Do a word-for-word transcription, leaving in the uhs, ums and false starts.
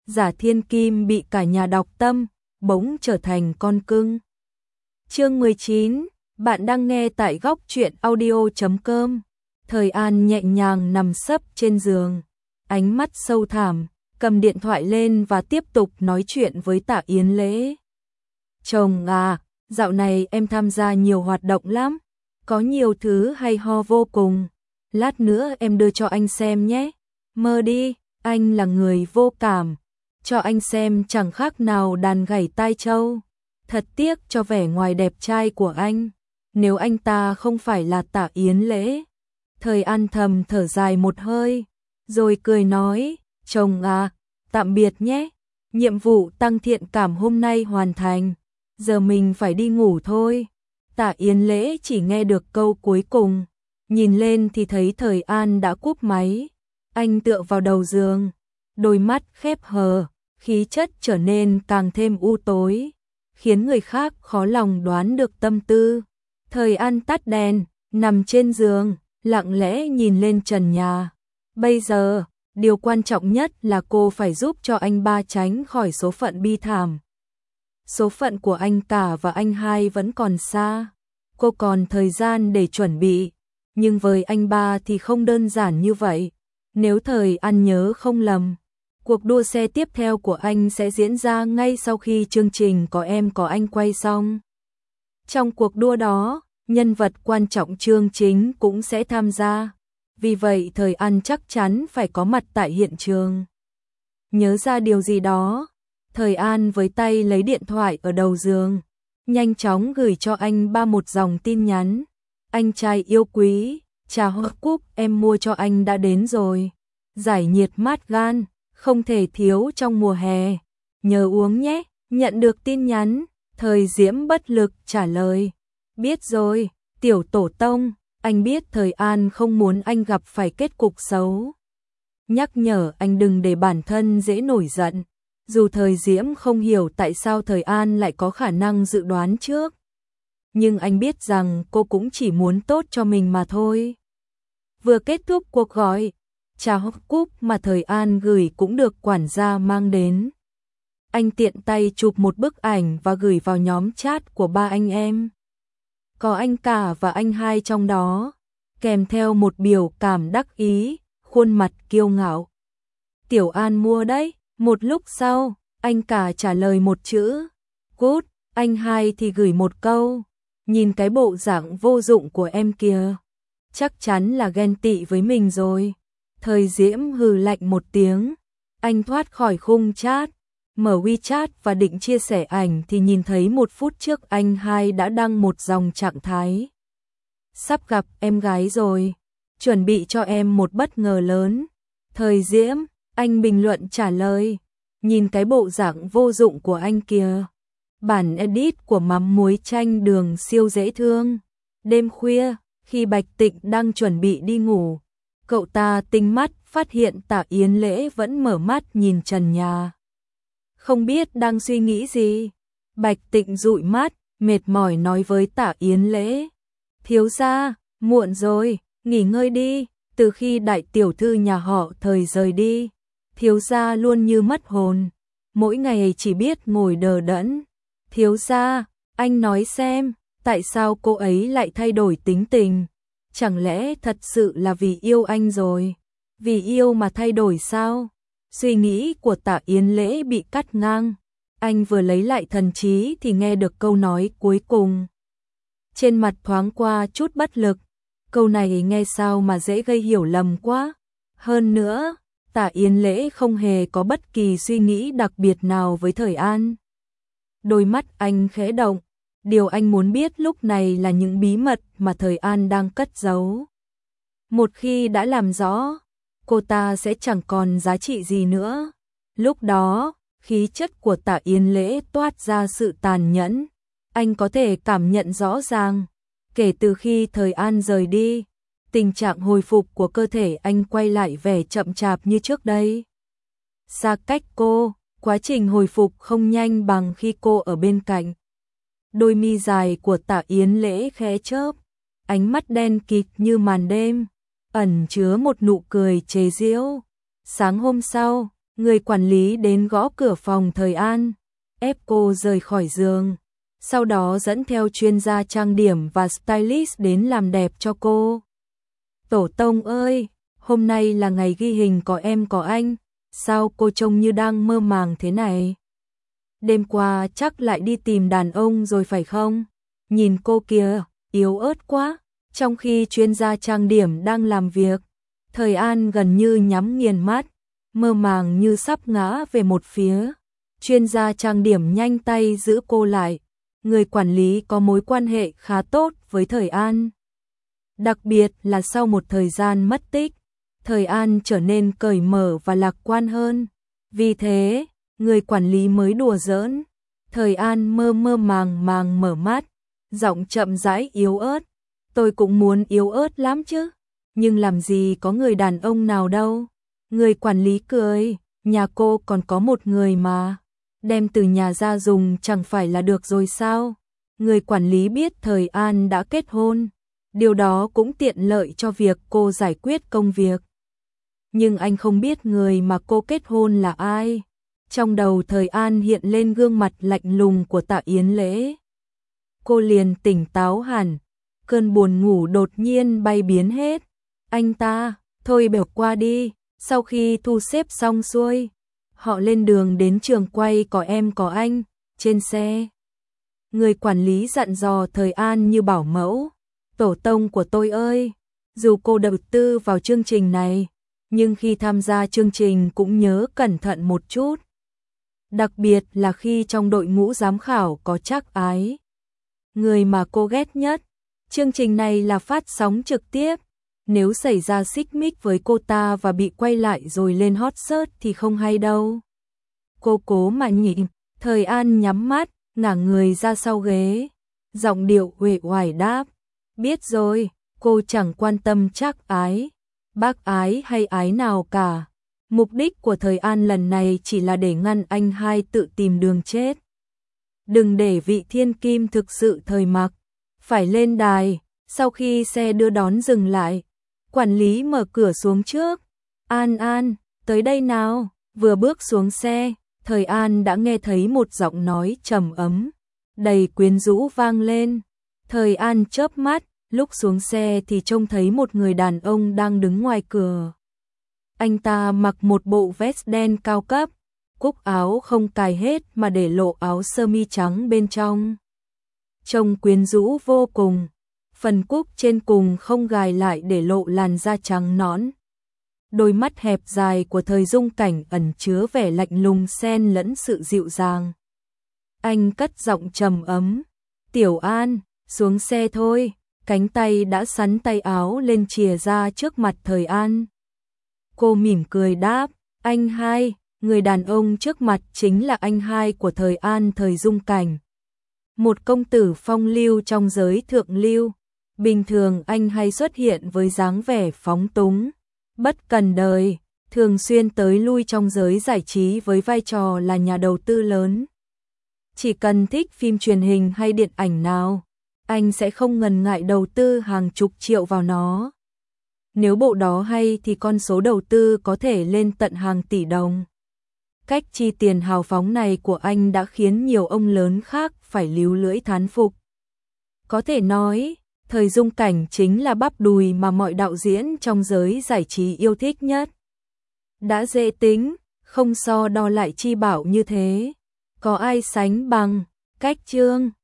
Giả Thiên Kim bị cả nhà đọc tâm, bỗng trở thành con cưng. Chương mười chín, bạn đang nghe tại góc truyện audio chấm com. Thời An nhẹ nhàng nằm sấp trên giường, ánh mắt sâu thẳm, cầm điện thoại lên và tiếp tục nói chuyện với Tạ Yến Lễ. Chồng à, dạo này em tham gia nhiều hoạt động lắm, có nhiều thứ hay ho vô cùng. Lát nữa em đưa cho anh xem nhé. Mơ đi, anh là người vô cảm. Cho anh xem chẳng khác nào đàn gảy tai trâu. Thật tiếc cho vẻ ngoài đẹp trai của anh. Nếu anh ta không phải là Tạ Yến Lễ. Thời An thầm thở dài một hơi, rồi cười nói, chồng à, tạm biệt nhé. Nhiệm vụ tăng thiện cảm hôm nay hoàn thành. Giờ mình phải đi ngủ thôi. Tạ Yến Lễ chỉ nghe được câu cuối cùng. Nhìn lên thì thấy Thời An đã cúp máy. Anh tựa vào đầu giường, đôi mắt khép hờ, khí chất trở nên càng thêm u tối, khiến người khác khó lòng đoán được tâm tư. Thời An tắt đèn, nằm trên giường, lặng lẽ nhìn lên trần nhà. Bây giờ, điều quan trọng nhất là cô phải giúp cho anh ba tránh khỏi số phận bi thảm. Số phận của anh cả và anh hai vẫn còn xa. Cô còn thời gian để chuẩn bị. Nhưng với anh ba thì không đơn giản như vậy. Nếu Thời An nhớ không lầm, cuộc đua xe tiếp theo của anh sẽ diễn ra ngay sau khi chương trình Có Em Có Anh quay xong. Trong cuộc đua đó, nhân vật quan trọng chương chính cũng sẽ tham gia. Vì vậy Thời An chắc chắn phải có mặt tại hiện trường. Nhớ ra điều gì đó, Thời An với tay lấy điện thoại ở đầu giường, nhanh chóng gửi cho anh ba một dòng tin nhắn. Anh trai yêu quý, trà hoa cúc em mua cho anh đã đến rồi. Giải nhiệt mát gan, không thể thiếu trong mùa hè. Nhớ uống nhé. Nhận được tin nhắn, Thời Diễm bất lực trả lời. Biết rồi, tiểu tổ tông, anh biết Thời An không muốn anh gặp phải kết cục xấu. Nhắc nhở anh đừng để bản thân dễ nổi giận. Dù Thời Diễm không hiểu tại sao Thời An lại có khả năng dự đoán trước. Nhưng anh biết rằng cô cũng chỉ muốn tốt cho mình mà thôi. Vừa kết thúc cuộc gọi, trà hoa cúc mà Thời An gửi cũng được quản gia mang đến. Anh tiện tay chụp một bức ảnh và gửi vào nhóm chat của ba anh em. Có anh cả và anh hai trong đó, kèm theo một biểu cảm đắc ý, khuôn mặt kiêu ngạo. Tiểu An mua đấy. Một lúc sau, anh cả trả lời một chữ, good, anh hai thì gửi một câu, nhìn cái bộ dạng vô dụng của em kìa. Chắc chắn là ghen tị với mình rồi. Thời Diễm hừ lạnh một tiếng, anh thoát khỏi khung chat, mở WeChat và định chia sẻ ảnh thì nhìn thấy một phút trước anh hai đã đăng một dòng trạng thái. Sắp gặp em gái rồi, chuẩn bị cho em một bất ngờ lớn. Thời Diễm, anh bình luận trả lời, nhìn cái bộ dạng vô dụng của anh kìa. Bản edit của mắm muối chanh đường siêu dễ thương. Đêm khuya, khi Bạch Tịnh đang chuẩn bị đi ngủ, cậu ta tinh mắt phát hiện Tạ Yến Lễ vẫn mở mắt nhìn trần nhà. Không biết đang suy nghĩ gì, Bạch Tịnh dụi mắt, mệt mỏi nói với Tạ Yến Lễ. Thiếu gia, muộn rồi, nghỉ ngơi đi. Từ khi đại tiểu thư nhà họ Thời rời đi, thiếu gia luôn như mất hồn, mỗi ngày chỉ biết ngồi đờ đẫn. Thiếu gia, anh nói xem, tại sao cô ấy lại thay đổi tính tình? Chẳng lẽ thật sự là vì yêu anh rồi? Vì yêu mà thay đổi sao? Suy nghĩ của Tạ Yến Lễ bị cắt ngang. Anh vừa lấy lại thần trí thì nghe được câu nói cuối cùng. Trên mặt thoáng qua chút bất lực. Câu này nghe sao mà dễ gây hiểu lầm quá. Hơn nữa, Tạ Yến Lễ không hề có bất kỳ suy nghĩ đặc biệt nào với Thời An. Đôi mắt anh khẽ động. Điều anh muốn biết lúc này là những bí mật mà Thời An đang cất giấu. Một khi đã làm rõ, cô ta sẽ chẳng còn giá trị gì nữa. Lúc đó, khí chất của Tạ Yến Lễ toát ra sự tàn nhẫn. Anh có thể cảm nhận rõ ràng. Kể từ khi Thời An rời đi, tình trạng hồi phục của cơ thể anh quay lại vẻ chậm chạp như trước đây. Xa cách cô, quá trình hồi phục không nhanh bằng khi cô ở bên cạnh. Đôi mi dài của Tạ Yến Lễ khẽ chớp, ánh mắt đen kịt như màn đêm, ẩn chứa một nụ cười chế giễu. Sáng hôm sau, Người quản lý đến gõ cửa phòng Thời An, ép cô rời khỏi giường, sau đó dẫn theo chuyên gia trang điểm và stylist đến làm đẹp cho cô. Tổ tông ơi, hôm nay là ngày ghi hình có em có anh, sao cô trông như đang mơ màng thế này? Đêm qua chắc lại đi tìm đàn ông rồi phải không? Nhìn cô kìa, yếu ớt quá. Trong khi chuyên gia trang điểm đang làm việc, Thời An gần như nhắm nghiền mắt, mơ màng như sắp ngã về một phía. Chuyên gia trang điểm nhanh tay giữ cô lại. Người quản lý có mối quan hệ khá tốt với Thời An. Đặc biệt là sau một thời gian mất tích, Thời An trở nên cởi mở và lạc quan hơn. Vì thế, người quản lý mới đùa giỡn. Thời An mơ mơ màng màng mở mắt, giọng chậm rãi yếu ớt. Tôi cũng muốn yếu ớt lắm chứ, nhưng làm gì có người đàn ông nào đâu. Người quản lý cười, nhà cô còn có một người mà. Đem từ nhà ra dùng chẳng phải là được rồi sao? Người quản lý biết Thời An đã kết hôn. Điều đó cũng tiện lợi cho việc cô giải quyết công việc. Nhưng anh không biết người mà cô kết hôn là ai. Trong đầu Thời An hiện lên gương mặt lạnh lùng của Tạ Yến Lễ. Cô liền tỉnh táo hẳn, cơn buồn ngủ đột nhiên bay biến hết. Anh ta, thôi bỏ qua đi. Sau khi thu xếp xong xuôi, họ lên đường đến trường quay Có Em Có Anh. Trên xe, người quản lý dặn dò Thời An như bảo mẫu. Tổ tông của tôi ơi, dù cô đầu tư vào chương trình này, nhưng khi tham gia chương trình cũng nhớ cẩn thận một chút. Đặc biệt là khi trong đội ngũ giám khảo có Trác Ái, người mà cô ghét nhất. Chương trình này là phát sóng trực tiếp. Nếu xảy ra xích mích với cô ta và bị quay lại rồi lên hot search thì không hay đâu. Cô cố mà nhịn. Thời An nhắm mắt, ngả người ra sau ghế, giọng điệu uể oải đáp. Biết rồi, cô chẳng quan tâm Trác Ái, bác Ái hay Ái nào cả. Mục đích của Thời An lần này chỉ là để ngăn anh hai tự tìm đường chết. Đừng để vị thiên kim thực sự thời mặc phải lên đài. Sau khi xe đưa đón dừng lại, quản lý mở cửa xuống trước. An An, tới đây nào. Vừa bước xuống xe, Thời An đã nghe thấy một giọng nói trầm ấm, đầy quyến rũ vang lên. Thời An chớp mắt, lúc xuống xe thì trông thấy một người đàn ông đang đứng ngoài cửa. Anh ta mặc một bộ vest đen cao cấp, cúc áo không cài hết mà để lộ áo sơ mi trắng bên trong. Trông quyến rũ vô cùng, phần cúc trên cùng không gài lại để lộ làn da trắng nõn. Đôi mắt hẹp dài của Thời Dung Cảnh ẩn chứa vẻ lạnh lùng xen lẫn sự dịu dàng. Anh cất giọng trầm ấm, "Tiểu An, xuống xe thôi." Cánh tay đã sắn tay áo lên chìa ra trước mặt Thời An. Cô mỉm cười đáp, "Anh hai." Người đàn ông trước mặt chính là anh hai của Thời An, Thời Dung Cảnh. Một công tử phong lưu trong giới thượng lưu. Bình thường anh hay xuất hiện với dáng vẻ phóng túng, bất cần đời, thường xuyên tới lui trong giới giải trí với vai trò là nhà đầu tư lớn. Chỉ cần thích phim truyền hình hay điện ảnh nào, anh sẽ không ngần ngại đầu tư hàng chục triệu vào nó. Nếu bộ đó hay thì con số đầu tư có thể lên tận hàng tỷ đồng. Cách chi tiền hào phóng này của anh đã khiến nhiều ông lớn khác phải líu lưỡi thán phục. Có thể nói, Thời Dung Cảnh chính là bắp đùi mà mọi đạo diễn trong giới giải trí yêu thích nhất. Đã dễ tính, không so đo lại chi bảo như thế. Có ai sánh bằng, cách chương.